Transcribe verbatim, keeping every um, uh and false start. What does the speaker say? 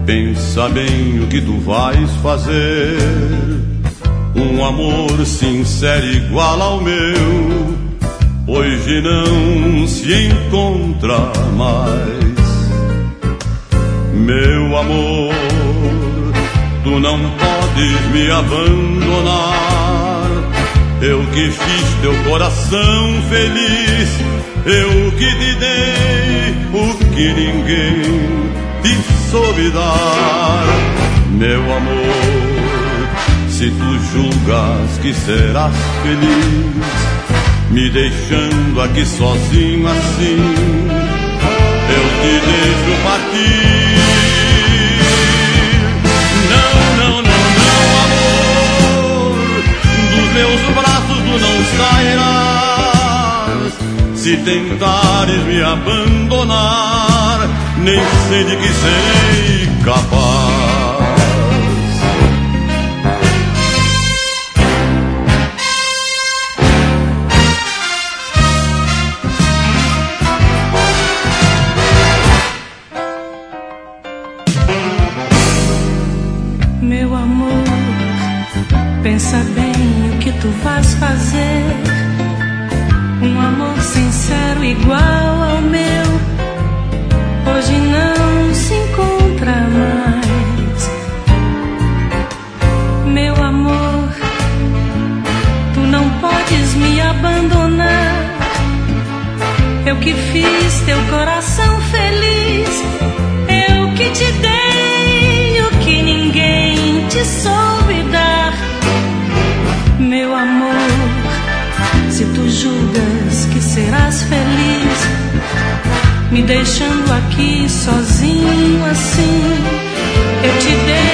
Pensa bem o que tu vais fazer. Um amor sincero igual ao meu hoje não se encontra mais. Meu amor, tu não podes me abandonar. Eu que fiz teu coração feliz, eu que te dei o que ninguém te soube dar. Meu amor, se tu julgas que serás feliz me deixando aqui sozinho assim, eu te deixo partir. Não, não, não, não, amor, dos meus braços tu não sairás. Se tentares me abandonar, nem sei de que serei capaz. Meu amor, pensa bem o que tu vais fazer. Um amor sincero igual ao meu hoje não se encontra mais. Meu amor, tu não podes me abandonar. Eu que fiz teu coração feliz, eu que te dei o que ninguém te soube dar. Meu amor, se tu julgas que serás feliz me deixando aqui sozinho assim, eu te dei